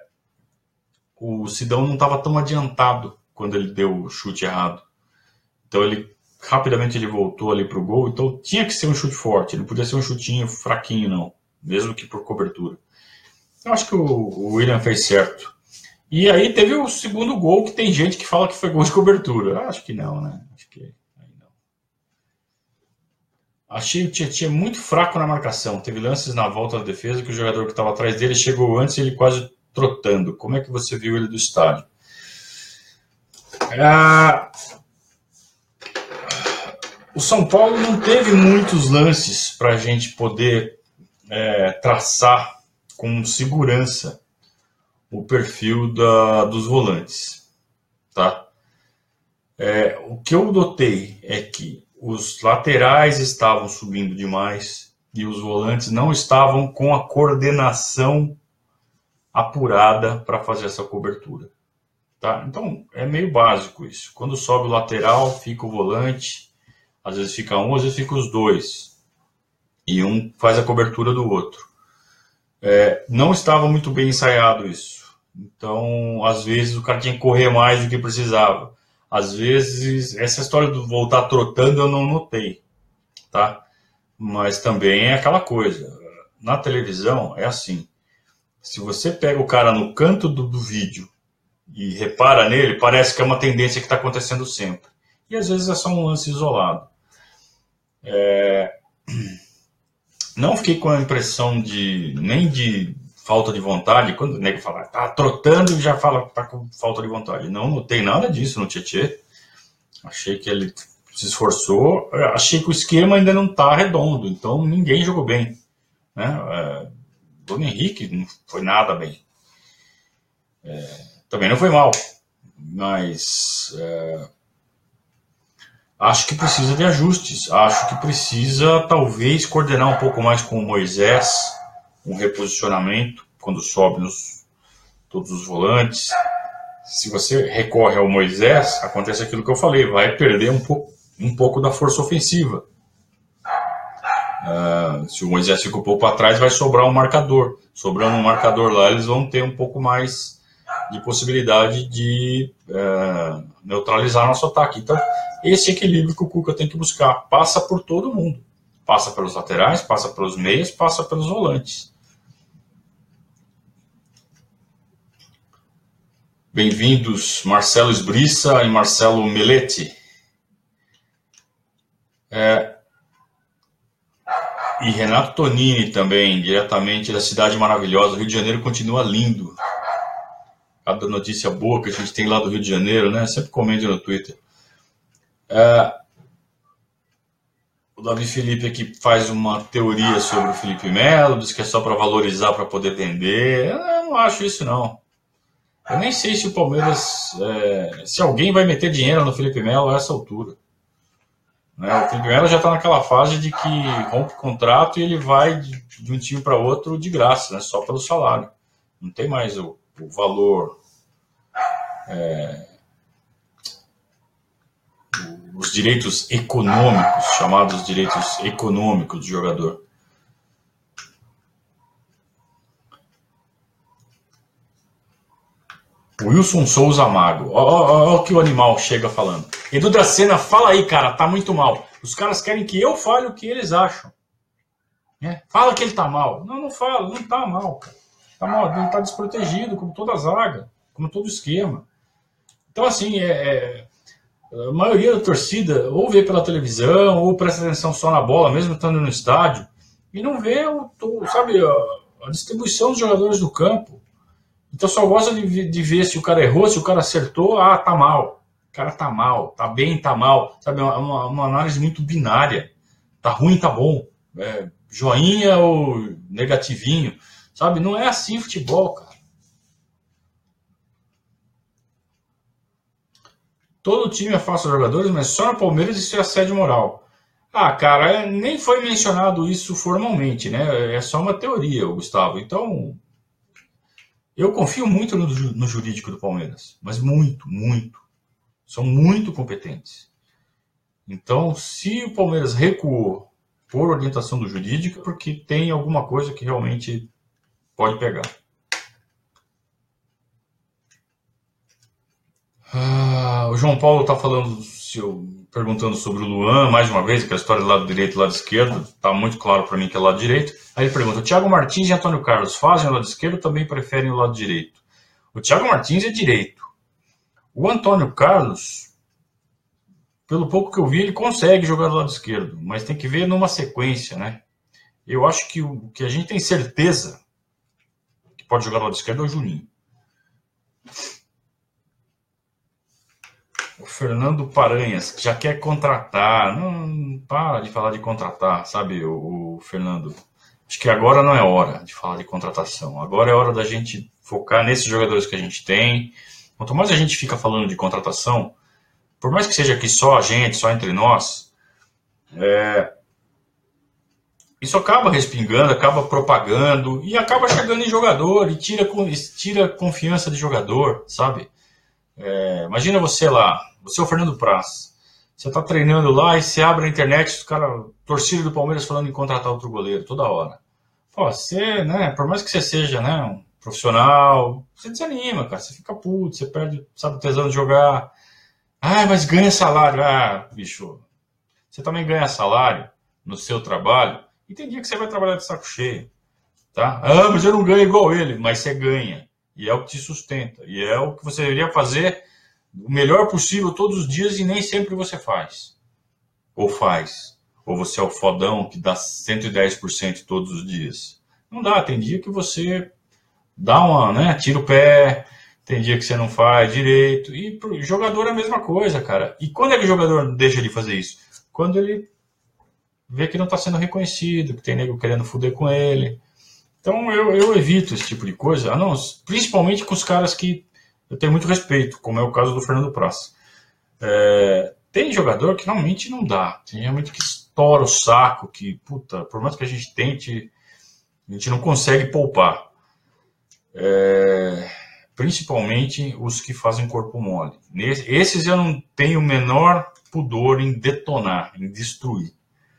o Sidão não estava tão adiantado quando ele deu o chute errado. Então rapidamente ele voltou ali para o gol, então tinha que ser um chute forte, não podia ser um chutinho fraquinho não, mesmo que por cobertura. Eu acho que o William fez certo. E aí teve o segundo gol, que tem gente que fala que foi gol de cobertura. Acho que não, né? Acho que aí não. Achei o Tietchan muito fraco na marcação. Teve lances na volta da defesa que o jogador que estava atrás dele chegou antes e ele quase trotando. Como é que você viu ele do estádio? O São Paulo não teve muitos lances para a gente poder traçar com segurança o perfil dos volantes, tá? O que eu notei é que os laterais estavam subindo demais e os volantes não estavam com a coordenação apurada para fazer essa cobertura, tá? Então é meio básico isso. Quando sobe o lateral, fica o volante, às vezes fica um, às vezes fica os dois, e um faz a cobertura do outro. Não estava muito bem ensaiado isso. Então, às vezes, o cara tinha que correr mais do que precisava. Às vezes, essa história do voltar trotando eu não notei, tá? Mas também é aquela coisa. Na televisão, é assim. Se você pega o cara no canto do vídeo e repara nele, parece que é uma tendência que está acontecendo sempre. E, às vezes, é só um lance isolado. Não fiquei com a impressão nem de falta de vontade, quando o nego fala, tá trotando e já fala tá com falta de vontade. Não notei nada disso no Tietchan. Achei que ele se esforçou. Achei que o esquema ainda não tá redondo, então ninguém jogou bem, né? Bruno Henrique não foi nada bem. Também não foi mal, mas acho que precisa de ajustes. Acho que precisa, talvez, coordenar um pouco mais com o Moisés, um reposicionamento, quando sobe todos os volantes. Se você recorre ao Moisés, acontece aquilo que eu falei, vai perder um pouco da força ofensiva. Se o Moisés fica um pouco para trás, vai sobrar um marcador. Sobrando um marcador lá, eles vão ter um pouco mais de possibilidade de neutralizar nosso ataque. Então, esse equilíbrio que o Cuca tem que buscar passa por todo mundo. Passa pelos laterais, passa pelos meias, passa pelos volantes. Bem-vindos Marcelo Esbriça e Marcelo Melete. E Renato Tonini também, diretamente da Cidade Maravilhosa. O Rio de Janeiro continua lindo. Cada notícia boa que a gente tem lá do Rio de Janeiro, né? Sempre comente no Twitter. O Davi Felipe aqui faz uma teoria sobre o Felipe Melo, diz que é só para valorizar, para poder vender. Eu não acho isso, não. Eu nem sei se o Palmeiras, se alguém vai meter dinheiro no Felipe Melo a essa altura. Né? O Felipe Melo já está naquela fase de que rompe o contrato e ele vai de um time para outro de graça, né? Só pelo salário. Não tem mais o valor, os direitos econômicos, chamados direitos econômicos do jogador. Wilson Souza Mago. Olha o que o animal chega falando. Edu da Sena, fala aí, cara, tá muito mal. Os caras querem que eu fale o que eles acham. Fala que ele tá mal. Não fala, não tá mal, cara. Tá mal, ele tá desprotegido, como toda a zaga, como todo esquema. Então, assim, a maioria da torcida ou vê pela televisão, ou presta atenção só na bola, mesmo estando no estádio, e não vê, sabe, a distribuição dos jogadores do campo. Então só gosta de ver se o cara errou, se o cara acertou, tá mal. O cara tá mal, tá bem, tá mal. Sabe, uma análise muito binária. Tá ruim, tá bom. Joinha ou negativinho. Sabe, não é assim futebol, cara. Todo time afasta jogadores, mas só no Palmeiras isso é assédio moral. Cara, nem foi mencionado isso formalmente, né? É só uma teoria, Gustavo. Então, eu confio muito no jurídico do Palmeiras, mas muito, muito. São muito competentes. Então, se o Palmeiras recuou por orientação do jurídico, é porque tem alguma coisa que realmente pode pegar. O João Paulo está perguntando sobre o Luan, mais uma vez, que a história do lado direito e do lado esquerdo, está muito claro para mim que é o lado direito. Aí ele pergunta, o Thiago Martins e Antônio Carlos fazem o lado esquerdo ou também preferem o lado direito? O Thiago Martins é direito. O Antônio Carlos, pelo pouco que eu vi, ele consegue jogar do lado esquerdo, mas tem que ver numa sequência, né? Eu acho que o que a gente tem certeza que pode jogar do lado esquerdo é o Juninho. O Fernando Paranhas, que já quer contratar. Não para de falar de contratar, sabe, o Fernando? Acho que agora não é hora de falar de contratação. Agora é hora da gente focar nesses jogadores que a gente tem. Quanto mais a gente fica falando de contratação, por mais que seja aqui só a gente, só entre nós, isso acaba respingando, acaba propagando e acaba chegando em jogador e tira confiança de jogador, sabe? Imagina você lá, você é o Fernando Praz. Você tá treinando lá e você abre a internet, os caras, torcida do Palmeiras falando em contratar outro goleiro toda hora. Pô, você, né, por mais que você seja, né, um profissional, você desanima, cara. Você fica puto, você perde, sabe, o tesão de jogar. Mas ganha salário. Bicho, você também ganha salário no seu trabalho e tem dia que você vai trabalhar de saco cheio, tá? Mas eu não ganho igual ele, mas você ganha. E é o que te sustenta. E é o que você deveria fazer o melhor possível todos os dias e nem sempre você faz. Ou faz. Ou você é o fodão que dá 110% todos os dias. Não dá. Tem dia que você dá tira o pé. Tem dia que você não faz direito. E pro jogador é a mesma coisa, cara. E quando é que o jogador deixa de fazer isso? Quando ele vê que não está sendo reconhecido, que tem nego querendo foder com ele. Então eu evito esse tipo de coisa, principalmente com os caras que eu tenho muito respeito, como é o caso do Fernando Praz. Tem jogador que realmente não dá, tem realmente que estoura o saco, que, puta, por mais que a gente tente, a gente não consegue poupar. Principalmente os que fazem corpo mole. Esses eu não tenho o menor pudor em detonar, em destruir.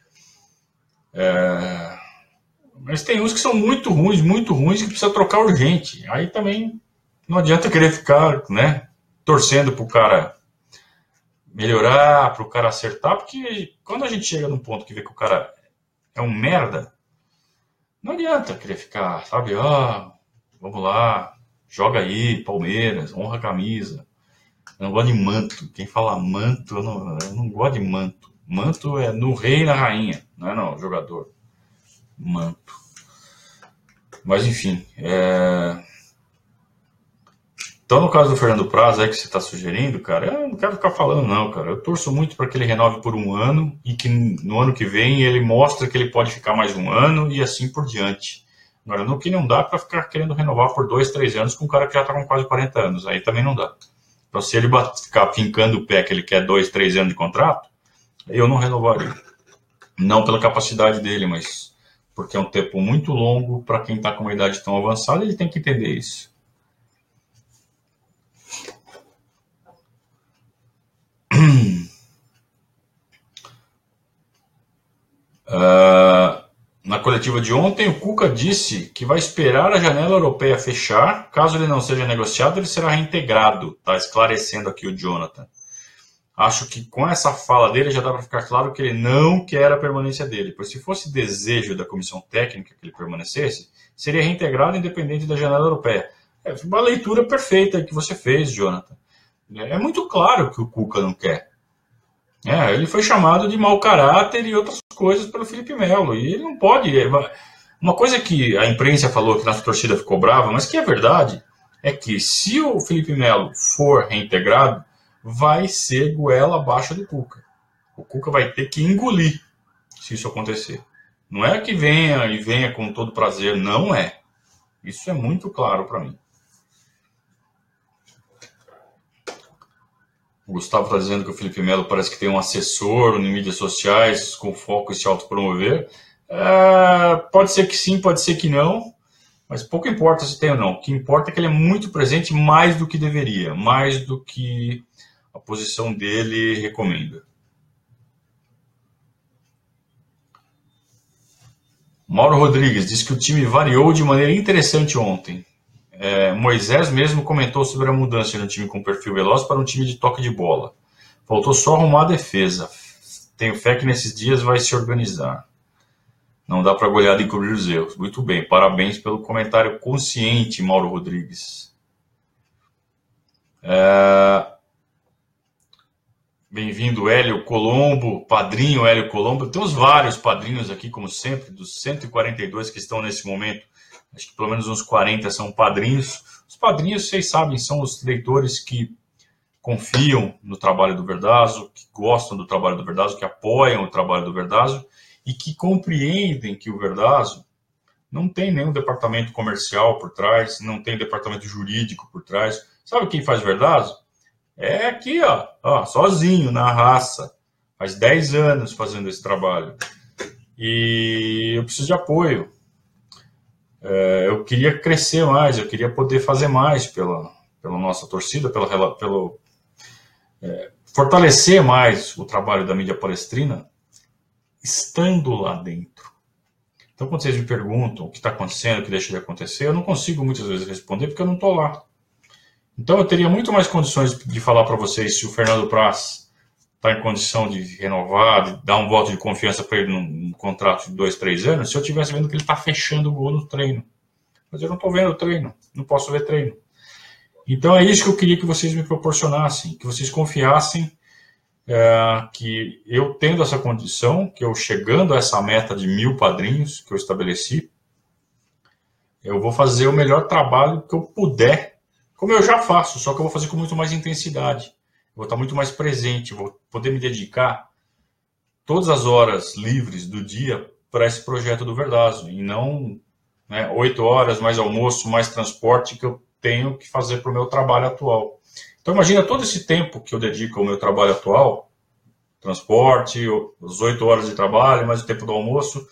Mas tem uns que são muito ruins, que precisa trocar urgente. Aí também não adianta querer ficar, né, torcendo pro cara melhorar, pro cara acertar, porque quando a gente chega num ponto que vê que o cara é um merda, não adianta querer ficar, sabe, vamos lá, joga aí, Palmeiras, honra a camisa. Eu não gosto de manto. Quem fala manto, eu não gosto de manto. Manto é no rei e na rainha, não é no jogador. Manto. Mas enfim, então no caso do Fernando Praz que você está sugerindo, cara, eu não quero ficar falando não, cara. Eu torço muito para que ele renove por um ano e que no ano que vem ele mostre que ele pode ficar mais um ano e assim por diante. Agora, no que não dá para ficar querendo renovar por 2, 3 anos com um cara que já está com quase 40 anos. Aí também não dá. Então, se ele ficar fincando o pé que ele quer 2, 3 anos de contrato, eu não renovaria. Não pela capacidade dele, mas porque é um tempo muito longo para quem está com uma idade tão avançada, ele tem que entender isso. Na coletiva de ontem, o Cuca disse que vai esperar a janela europeia fechar. Caso ele não seja negociado, ele será reintegrado. Está esclarecendo aqui o Jonathan. Acho que com essa fala dele já dá para ficar claro que ele não quer a permanência dele, pois se fosse desejo da comissão técnica que ele permanecesse, seria reintegrado independente da janela europeia. É uma leitura perfeita que você fez, Jonathan. É muito claro que o Cuca não quer. Ele foi chamado de mau caráter e outras coisas pelo Felipe Melo, e ele não pode. Uma coisa que a imprensa falou que nossa torcida ficou brava, mas que é verdade, é que se o Felipe Melo for reintegrado, vai ser goela abaixo do Cuca. O Cuca vai ter que engolir se isso acontecer. Não é que venha e venha com todo prazer, não é. Isso é muito claro para mim. O Gustavo está dizendo que o Felipe Melo parece que tem um assessor em mídias sociais com foco em se autopromover. Pode ser que sim, pode ser que não, mas pouco importa se tem ou não. O que importa é que ele é muito presente, mais do que deveria, mais do que a posição dele recomenda. Mauro Rodrigues diz que o time variou de maneira interessante ontem. Moisés mesmo comentou sobre a mudança no time com perfil veloz para um time de toque de bola. Faltou só arrumar a defesa. Tenho fé que nesses dias vai se organizar. Não dá para goleada encobrir os erros. Muito bem, parabéns pelo comentário consciente, Mauro Rodrigues. Bem-vindo, Hélio Colombo, padrinho Hélio Colombo. Temos vários padrinhos aqui, como sempre, dos 142 que estão nesse momento. Acho que pelo menos uns 40 são padrinhos. Os padrinhos, vocês sabem, são os leitores que confiam no trabalho do Verdazo, que gostam do trabalho do Verdazo, que apoiam o trabalho do Verdazo e que compreendem que o Verdazo não tem nenhum departamento comercial por trás, não tem departamento jurídico por trás. Sabe quem faz Verdazo? É aqui, ó, sozinho, na raça. Faz 10 anos fazendo esse trabalho. E eu preciso de apoio. Eu queria crescer mais, eu queria poder fazer mais pela nossa torcida, pelo fortalecer mais o trabalho da mídia palestrina, estando lá dentro. Então, quando vocês me perguntam o que está acontecendo, o que deixa de acontecer, eu não consigo muitas vezes responder porque eu não estou lá. Então, eu teria muito mais condições de falar para vocês se o Fernando Praz está em condição de renovar, de dar um voto de confiança para ele num contrato de 2, 3 anos, se eu estivesse vendo que ele está fechando o gol no treino. Mas eu não estou vendo o treino, não posso ver treino. Então é isso que eu queria que vocês me proporcionassem, que vocês confiassem que eu tendo essa condição, que eu chegando a essa meta de 1000 padrinhos que eu estabeleci, eu vou fazer o melhor trabalho que eu puder, como eu já faço, só que eu vou fazer com muito mais intensidade. Vou estar muito mais presente, vou poder me dedicar todas as horas livres do dia para esse projeto do Verdazo, e não 8 horas, mais almoço, mais transporte que eu tenho que fazer para o meu trabalho atual. Então imagina todo esse tempo que eu dedico ao meu trabalho atual, transporte, as 8 horas de trabalho, mais o tempo do almoço,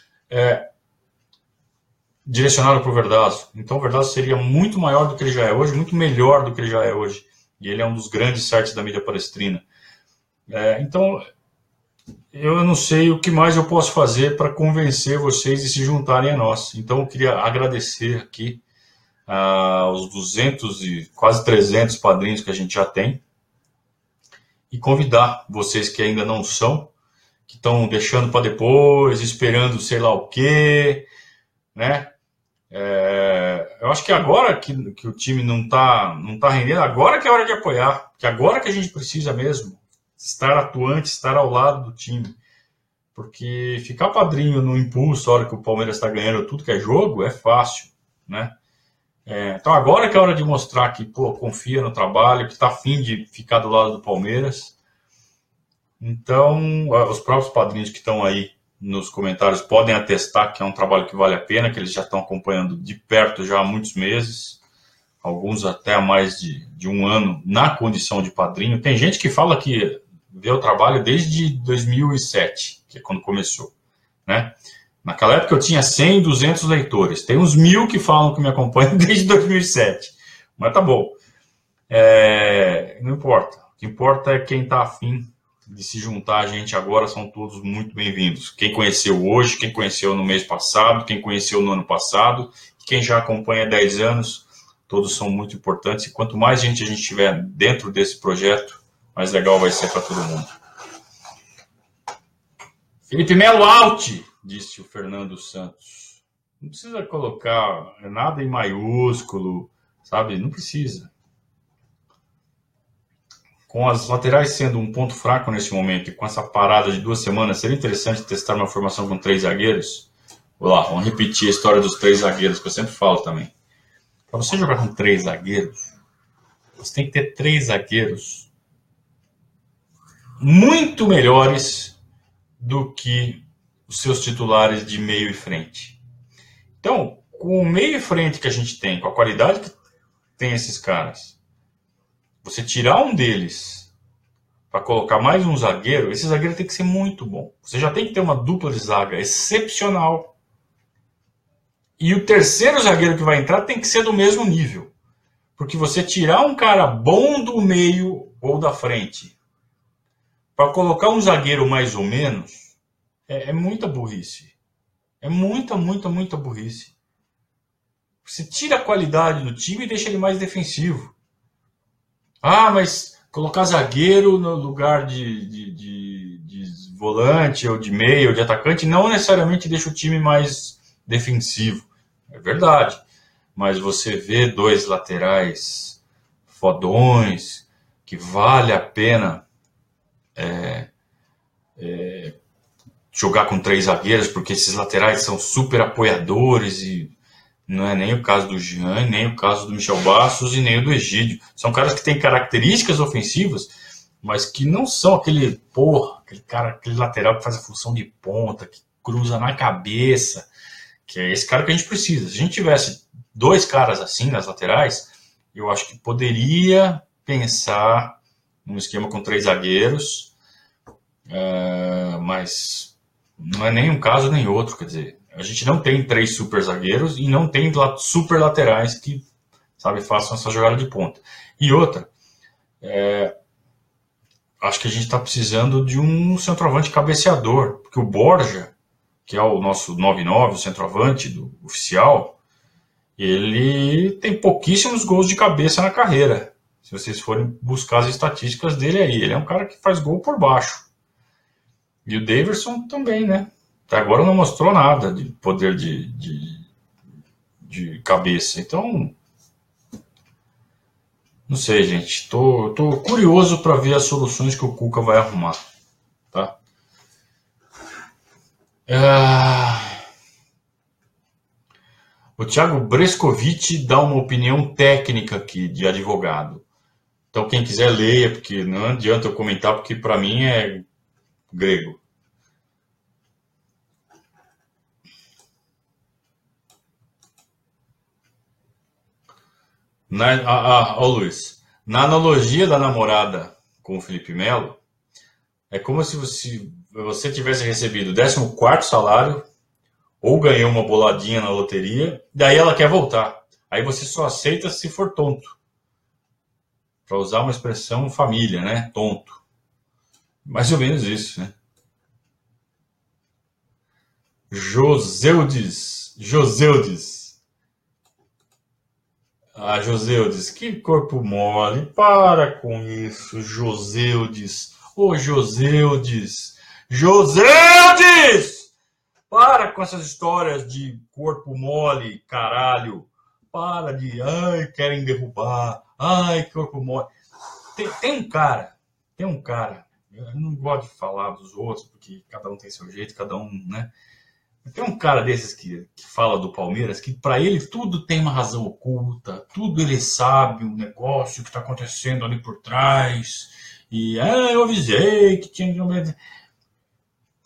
direcionado para o Verdazo. Então o Verdazo seria muito maior do que ele já é hoje, muito melhor do que ele já é hoje. E ele é um dos grandes sites da mídia palestrina. Então, eu não sei o que mais eu posso fazer para convencer vocês de se juntarem a nós. Então, eu queria agradecer aqui aos 200 e quase 300 padrinhos que a gente já tem e convidar vocês que ainda não são, que estão deixando para depois, esperando sei lá o quê, né? Eu acho que agora que o time não tá rendendo, agora que é hora de apoiar, que agora que a gente precisa mesmo estar atuante, estar ao lado do time, porque ficar padrinho no impulso, a hora que o Palmeiras está ganhando tudo que é jogo, é fácil, né? Então agora que é hora de mostrar que confia no trabalho, que está afim de ficar do lado do Palmeiras. Então, os próprios padrinhos que estão aí nos comentários podem atestar que é um trabalho que vale a pena, que eles já estão acompanhando de perto já há muitos meses, alguns até há mais de um ano na condição de padrinho. Tem gente que fala que vê o trabalho desde 2007, que é quando começou, né? Naquela época eu tinha 100, 200 leitores. Tem uns 1000 que falam que me acompanham desde 2007. Mas tá bom. Não importa. O que importa é quem está afim de se juntar a gente agora, são todos muito bem-vindos. Quem conheceu hoje, quem conheceu no mês passado, quem conheceu no ano passado, quem já acompanha há 10 anos, todos são muito importantes. E quanto mais gente a gente tiver dentro desse projeto, mais legal vai ser para todo mundo. Felipe Melo out, disse o Fernando Santos. Não precisa colocar nada em maiúsculo, sabe? Não precisa. Com as laterais sendo um ponto fraco nesse momento e com essa parada de 2 semanas, seria interessante testar uma formação com 3 zagueiros? Vamos repetir a história dos 3 zagueiros, que eu sempre falo também. Para você jogar com 3 zagueiros, você tem que ter 3 zagueiros muito melhores do que os seus titulares de meio e frente. Então, com o meio e frente que a gente tem, com a qualidade que tem esses caras, você tirar um deles para colocar mais um zagueiro, esse zagueiro tem que ser muito bom. Você já tem que ter uma dupla de zaga excepcional. E o terceiro zagueiro que vai entrar tem que ser do mesmo nível. Porque você tirar um cara bom do meio ou da frente para colocar um zagueiro mais ou menos, é muita burrice. É muita burrice. Você tira a qualidade do time e deixa ele mais defensivo. Mas colocar zagueiro no lugar de volante ou de meio ou de atacante não necessariamente deixa o time mais defensivo. É verdade. Mas você vê 2 laterais fodões que vale a pena jogar com 3 zagueiros, porque esses laterais são super apoiadores e não é nem o caso do Jean, nem o caso do Michel Bastos e nem o do Egídio. São caras que têm características ofensivas, mas que não são aquele lateral que faz a função de ponta, que cruza na cabeça, que é esse cara que a gente precisa. Se a gente tivesse 2 caras assim nas laterais, eu acho que poderia pensar num esquema com 3 zagueiros, mas não é nem um caso nem outro. Quer dizer, a gente não tem 3 super zagueiros e não tem super laterais que, sabe, façam essa jogada de ponta. E outra, acho que a gente está precisando de um centroavante cabeceador, porque o Borja, que é o nosso 9-9, o centroavante do oficial, ele tem pouquíssimos gols de cabeça na carreira. Se vocês forem buscar as estatísticas dele aí, ele é um cara que faz gol por baixo. E o Daverson também, né? Até agora não mostrou nada de poder de cabeça. Então, não sei, gente. Tô curioso para ver as soluções que o Cuca vai arrumar. Tá? O Thiago Brescovic dá uma opinião técnica aqui de advogado. Então, quem quiser leia, porque não adianta eu comentar, porque para mim é grego. Luiz, na analogia da namorada com o Felipe Melo, é como se você tivesse recebido o 14º salário ou ganhou uma boladinha na loteria, daí ela quer voltar. Aí você só aceita se for tonto. Para usar uma expressão família, né? Tonto. Mais ou menos isso, né? Joseudes. Joseudes, que corpo mole. Para com isso, Joseudes. Ô, Joseudes. Joseudes! Para com essas histórias de corpo mole, caralho. Para de, querem derrubar. Corpo mole. Tem um cara, eu não gosto de falar dos outros, porque cada um tem seu jeito, cada um, né? Tem um cara desses que fala do Palmeiras, que para ele tudo tem uma razão oculta, tudo ele sabe, um negócio que está acontecendo ali por trás, e eu avisei que tinha...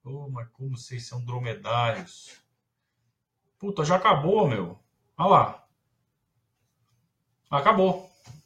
Oh, mas como vocês são dromedários. Puta, já acabou, meu. Olha lá. Acabou.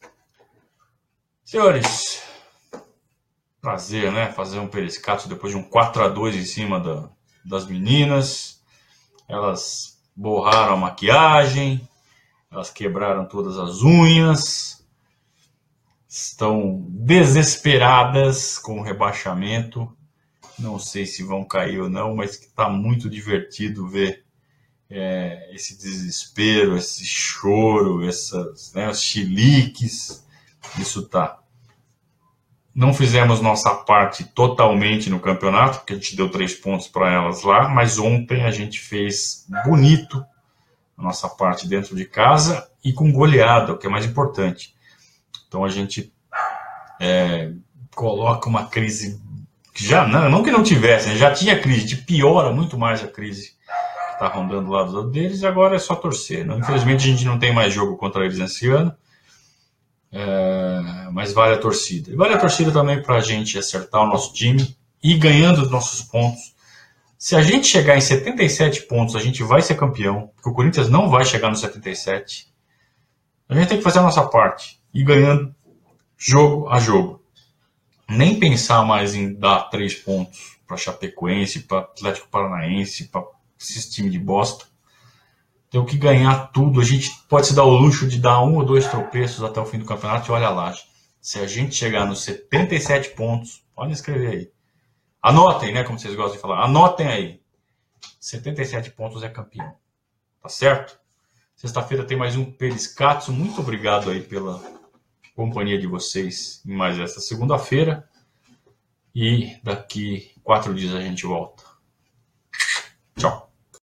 Senhores, prazer, né? Fazer um periscato depois de um 4-2 em cima das meninas. Elas borraram a maquiagem. Elas quebraram todas as unhas. Estão desesperadas com o rebaixamento. Não sei se vão cair ou não, mas está muito divertido ver esse desespero, esse choro, os chiliques. Isso tá. Não fizemos nossa parte totalmente no campeonato, porque a gente deu 3 pontos para elas lá, mas ontem a gente fez bonito a nossa parte dentro de casa e com goleada, o que é mais importante. Então a gente coloca uma crise que já não que não tivesse, né? Já tinha crise, a gente piora muito mais a crise que está rondando lá do lado deles, e agora é só torcer. Né? Infelizmente a gente não tem mais jogo contra eles esse ano, mas vale a torcida. E vale a torcida também para a gente acertar o nosso time e ganhando os nossos pontos. Se a gente chegar em 77 pontos, a gente vai ser campeão, porque o Corinthians não vai chegar nos 77. A gente tem que fazer a nossa parte e ganhando jogo a jogo. Nem pensar mais em dar 3 pontos para Chapecoense, para Atlético Paranaense, para esses times de bosta. Tem que ganhar tudo. A gente pode se dar o luxo de dar 1 ou 2 tropeços até o fim do campeonato e olha lá. Se a gente chegar nos 77 pontos, podem escrever aí. Anotem, né? Como vocês gostam de falar. Anotem aí. 77 pontos é campeão. Tá certo? Sexta-feira tem mais um Periscatso. Muito obrigado aí pela companhia de vocês em mais essa segunda-feira. E daqui 4 dias a gente volta. Tchau.